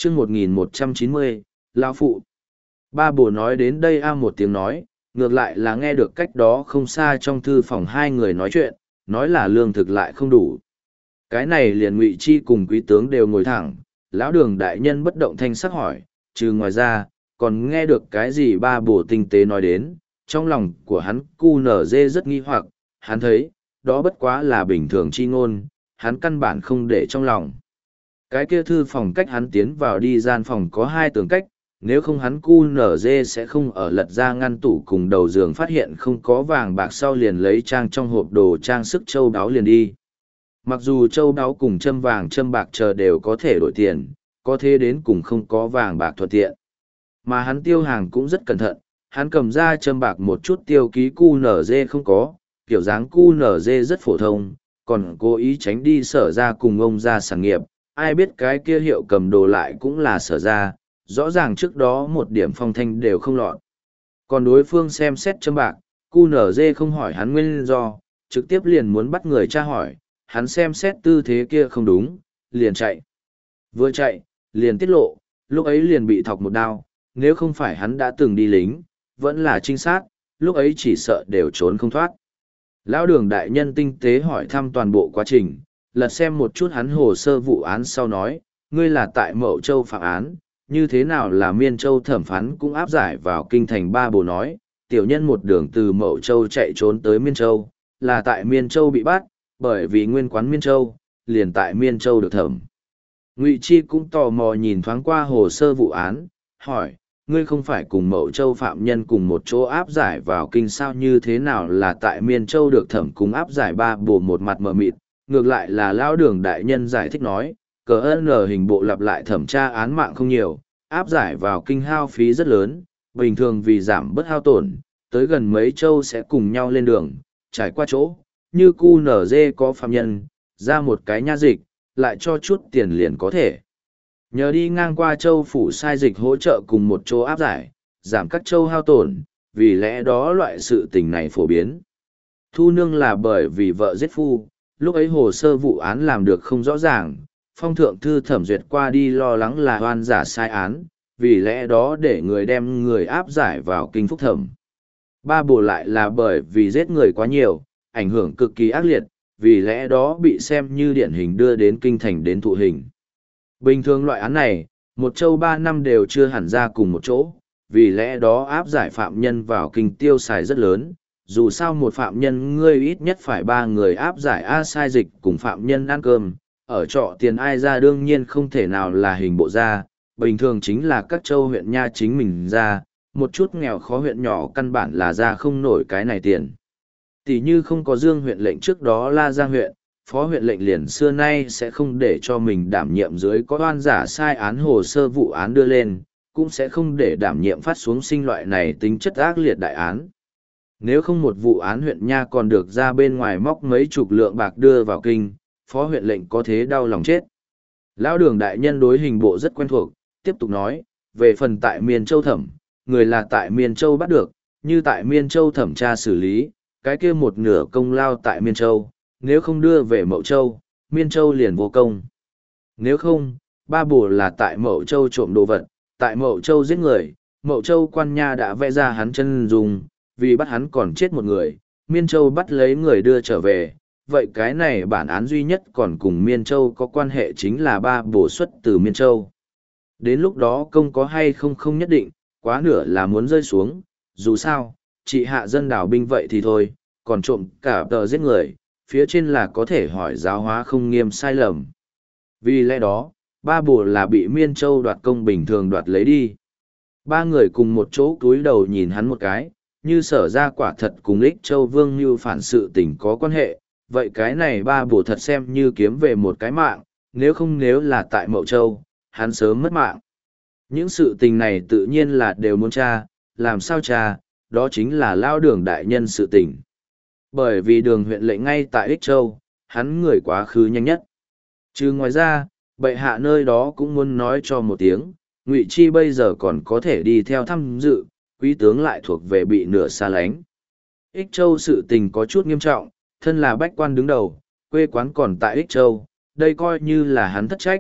chương 1190, Lão Phụ. Ba bồ nói đến đây một tiếng nói, ngược lại là nghe được cách đó không xa trong thư phòng hai người nói chuyện, nói là lương thực lại không đủ. Cái này liền Ngụy Chi cùng quý tướng đều ngồi thẳng, lão đường đại nhân bất động thanh sắc hỏi, trừ ngoài ra, còn nghe được cái gì ba bồ tinh tế nói đến, trong lòng của hắn cu nở dê rất nghi hoặc, hắn thấy, đó bất quá là bình thường chi ngôn, hắn căn bản không để trong lòng. Cái kia thư phòng cách hắn tiến vào đi gian phòng có hai tường cách, nếu không hắn cu nở dê sẽ không ở lật ra ngăn tủ cùng đầu giường phát hiện không có vàng bạc sau liền lấy trang trong hộp đồ trang sức châu đáo liền đi. Mặc dù châu đáo cùng châm vàng châm bạc chờ đều có thể đổi tiền, có thế đến cùng không có vàng bạc thuận tiện. Mà hắn tiêu hàng cũng rất cẩn thận, hắn cầm ra châm bạc một chút tiêu ký cu nở dê không có, kiểu dáng cu nở dê rất phổ thông, còn cố ý tránh đi sở ra cùng ông ra sản nghiệp, ai biết cái kia hiệu cầm đồ lại cũng là sở ra, rõ ràng trước đó một điểm phong thanh đều không lọt. Còn đối phương xem xét châm bạc, cu nở dê không hỏi hắn nguyên do, trực tiếp liền muốn bắt người tra hỏi, hắn xem xét tư thế kia không đúng, liền chạy. Vừa chạy, liền tiết lộ, lúc ấy liền bị thọc một đao, nếu không phải hắn đã từng đi lính, vẫn là trinh sát, lúc ấy chỉ sợ đều trốn không thoát. Lão đường đại nhân tinh tế hỏi thăm toàn bộ quá trình, lật xem một chút hắn hồ sơ vụ án sau nói, ngươi là tại Mậu Châu phạm án, như thế nào là Miên Châu thẩm phán cũng áp giải vào kinh thành ba bồ nói, tiểu nhân một đường từ Mậu Châu chạy trốn tới Miên Châu, là tại Miên Châu bị bắt, bởi vì nguyên quán Miên Châu, liền tại Miên Châu được thẩm. Ngụy Chi cũng tò mò nhìn thoáng qua hồ sơ vụ án, hỏi, ngươi không phải cùng Mậu Châu phạm nhân cùng một chỗ áp giải vào kinh sao như thế nào là tại Miên Châu được thẩm cùng áp giải ba bồ một mặt mờ mịt, ngược lại là lão đường đại nhân giải thích nói, cờ ơn hình bộ lặp lại thẩm tra án mạng không nhiều, áp giải vào kinh hao phí rất lớn, bình thường vì giảm bớt hao tổn, tới gần mấy châu sẽ cùng nhau lên đường, trải qua chỗ, như cu nở dê có phạm nhân, ra một cái nha dịch, lại cho chút tiền liền có thể. Nhờ đi ngang qua châu phủ sai dịch hỗ trợ cùng một chỗ áp giải, giảm các châu hao tổn, vì lẽ đó loại sự tình này phổ biến. Thu nương là bởi vì vợ giết phu, lúc ấy hồ sơ vụ án làm được không rõ ràng, phong thượng thư thẩm duyệt qua đi lo lắng là oan giả sai án, vì lẽ đó để người đem người áp giải vào kinh phúc thẩm. Ba bồ lại là bởi vì giết người quá nhiều, ảnh hưởng cực kỳ ác liệt, vì lẽ đó bị xem như điển hình đưa đến kinh thành đến thụ hình. Bình thường loại án này, một châu 3 năm đều chưa hẳn ra cùng một chỗ, vì lẽ đó áp giải phạm nhân vào kinh tiêu xài rất lớn. Dù sao một phạm nhân ngươi ít nhất phải 3 người áp giải sai dịch cùng phạm nhân ăn cơm, ở trọ tiền ai ra đương nhiên không thể nào là hình bộ ra, bình thường chính là các châu huyện nha chính mình ra, một chút nghèo khó huyện nhỏ căn bản là ra không nổi cái này tiền. Tỷ như không có Dương huyện lệnh trước đó La Giang huyện, phó huyện lệnh liền xưa nay sẽ không để cho mình đảm nhiệm dưới có oan giả sai án hồ sơ vụ án đưa lên, cũng sẽ không để đảm nhiệm phát xuống sinh loại này tính chất ác liệt đại án. Nếu không một vụ án huyện nha còn được ra bên ngoài móc mấy chục lượng bạc đưa vào kinh, phó huyện lệnh có thế đau lòng chết. Lão đường đại nhân đối hình bộ rất quen thuộc, tiếp tục nói, về phần tại Miên Châu thẩm, người là tại Miên Châu bắt được, như tại Miên Châu thẩm tra xử lý, cái kia một nửa công lao tại Miên Châu, nếu không đưa về Mậu Châu, Miên Châu liền vô công. Nếu không, ba bồ là tại Mậu Châu trộm đồ vật, tại Mậu Châu giết người, Mậu Châu quan nha đã vẽ ra hắn chân dùng, vì bắt hắn còn chết một người, Miên Châu bắt lấy người đưa trở về. Vậy cái này bản án duy nhất còn cùng Miên Châu có quan hệ chính là ba bổ xuất từ Miên Châu. Đến lúc đó công có hay không không nhất định, quá nửa là muốn rơi xuống, dù sao, chị hạ dân đảo binh vậy thì thôi, còn trộm cả tờ giết người, phía trên là có thể hỏi giáo hóa không nghiêm sai lầm. Vì lẽ đó, ba bổ là bị Miên Châu đoạt công bình thường đoạt lấy đi. Ba người cùng một chỗ cúi đầu nhìn hắn một cái, như sở ra quả thật cùng Ích Châu Vương như phản sự tình có quan hệ, vậy cái này ba bổ thật xem như kiếm về một cái mạng, nếu là tại Mậu Châu, hắn sớm mất mạng. Những sự tình này tự nhiên là đều muốn tra, làm sao tra, đó chính là lao đường đại nhân sự tình. Bởi vì đường huyện lệnh ngay tại Ích Châu, hắn người quá khứ nhanh nhất. Chứ ngoài ra, bệ hạ nơi đó cũng muốn nói cho một tiếng, Ngụy Chi bây giờ còn có thể đi theo thăm dự, quý tướng lại thuộc về bị nửa xa lánh. Ích Châu sự tình có chút nghiêm trọng, thân là bách quan đứng đầu, quê quán còn tại Ích Châu, đây coi như là hắn thất trách,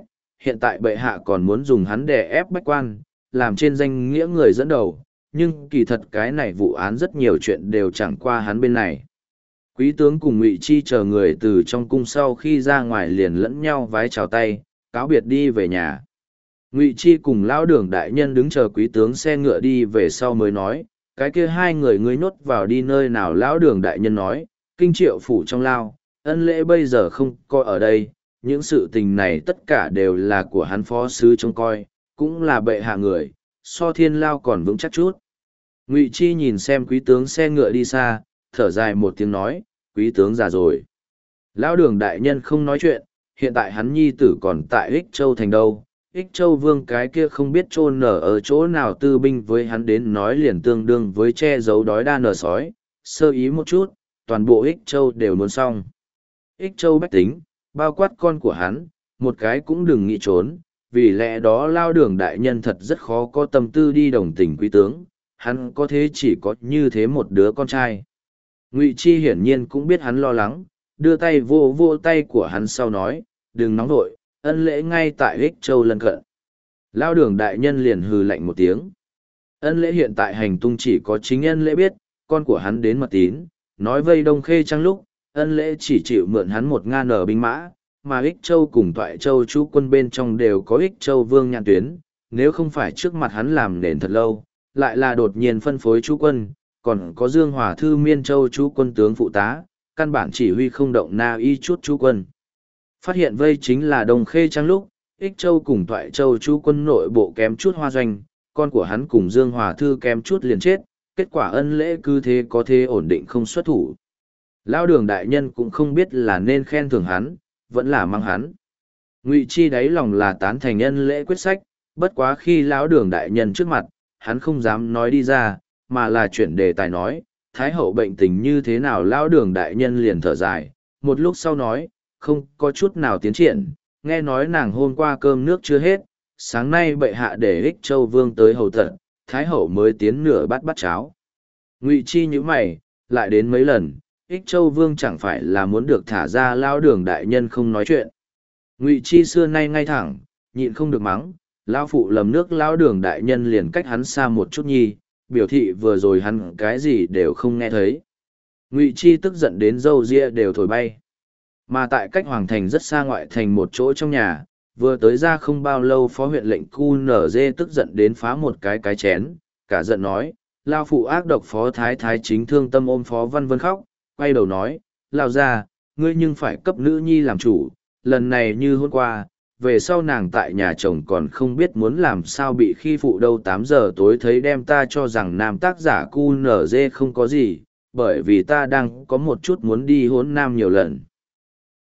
hiện tại bệ hạ còn muốn dùng hắn để ép bách quan, làm trên danh nghĩa người dẫn đầu, nhưng kỳ thật cái này vụ án rất nhiều chuyện đều chẳng qua hắn bên này. Quý tướng cùng Ngụy Chi chờ người từ trong cung sau khi ra ngoài liền lẫn nhau vái chào tay, cáo biệt đi về nhà. Ngụy Chi cùng lão đường đại nhân đứng chờ quý tướng xe ngựa đi về sau mới nói, cái kia hai người ngươi nhốt vào đi nơi nào. Lão đường đại nhân nói, kinh triệu phủ trong lao, ân lễ bây giờ không coi ở đây, những sự tình này tất cả đều là của hắn phó sứ trông coi, cũng là bệ hạ người, so thiên lao còn vững chắc chút. Ngụy Chi nhìn xem quý tướng xe ngựa đi xa, thở dài một tiếng nói, quý tướng già rồi. Lão đường đại nhân không nói chuyện, hiện tại hắn nhi tử còn tại Ích Châu thành đâu. Ích Châu vương cái kia không biết chôn nở ở chỗ nào, tư binh với hắn đến nói liền tương đương với che giấu đói đa nở sói, sơ ý một chút, toàn bộ Ích Châu đều muốn xong. Ích Châu bách tính, bao quát con của hắn, một cái cũng đừng nghĩ trốn, vì lẽ đó lao đường đại nhân thật rất khó có tâm tư đi đồng tình quý tướng, hắn có thế chỉ có như thế một đứa con trai. Ngụy Chi hiển nhiên cũng biết hắn lo lắng, đưa tay vô vô tay của hắn sau nói, đừng nóng vội, ân lễ ngay tại Ích Châu lân cận. Lao đường đại nhân liền hừ lạnh một tiếng. Ân lễ hiện tại hành tung chỉ có chính ân lễ biết, con của hắn đến mật tín, nói vây Đông Khê Trăng lúc, ân lễ chỉ chịu mượn hắn 1.000 binh mã, mà Ích Châu cùng Toại Châu chú quân bên trong đều có Ích Châu vương nhãn tuyến, nếu không phải trước mặt hắn làm nền thật lâu, lại là đột nhiên phân phối chú quân, còn có Dương Hòa Thư Miên Châu chú quân tướng phụ tá, căn bản chỉ huy không động na y chút chú quân. Phát hiện vây chính là Đông Khê Trăng lúc, Ích Châu cùng Toại Châu chú quân nội bộ kém chút hoa doanh, con của hắn cùng Dương Hòa Thư kém chút liền chết, kết quả ân lễ cứ thế có thế ổn định không xuất thủ. Lão đường đại nhân cũng không biết là nên khen thưởng hắn, vẫn là mang hắn. Ngụy Chi đáy lòng là tán thành ân lễ quyết sách, bất quá khi lão đường đại nhân trước mặt, hắn không dám nói đi ra, mà là chuyển đề tài nói, Thái hậu bệnh tình như thế nào. Lão đường đại nhân liền thở dài, một lúc sau nói, không có chút nào tiến triển, nghe nói nàng hôm qua cơm nước chưa hết, sáng nay bệ hạ để Ích Châu vương tới hầu tận, Thái hậu mới tiến nửa bát cháo. Ngụy Chi nhíu mày, lại đến mấy lần, Ích Châu vương chẳng phải là muốn được thả ra. Lão đường đại nhân không nói chuyện. Ngụy Chi xưa nay ngay thẳng, nhịn không được mắng, lão phụ lầm nước. Lão đường đại nhân liền cách hắn xa một chút nhi, biểu thị vừa rồi hắn cái gì đều không nghe thấy. Ngụy Chi tức giận đến râu ria đều thổi bay. Mà tại cách hoàng thành rất xa ngoại thành một chỗ trong nhà, vừa tới ra không bao lâu phó huyện lệnh QNZ tức giận đến phá một cái chén, cả giận nói, lao phụ ác độc. Phó thái thái chính thương tâm ôm Phó Văn Vân khóc, quay đầu nói, lao ra, ngươi nhưng phải cấp nữ nhi làm chủ, lần này như hôm qua, về sau nàng tại nhà chồng còn không biết muốn làm sao bị khi phụ đâu. 8 giờ tối thấy đem ta cho rằng nam tác giả QNZ không có gì, bởi vì ta đang có một chút muốn đi hốn nam nhiều lần.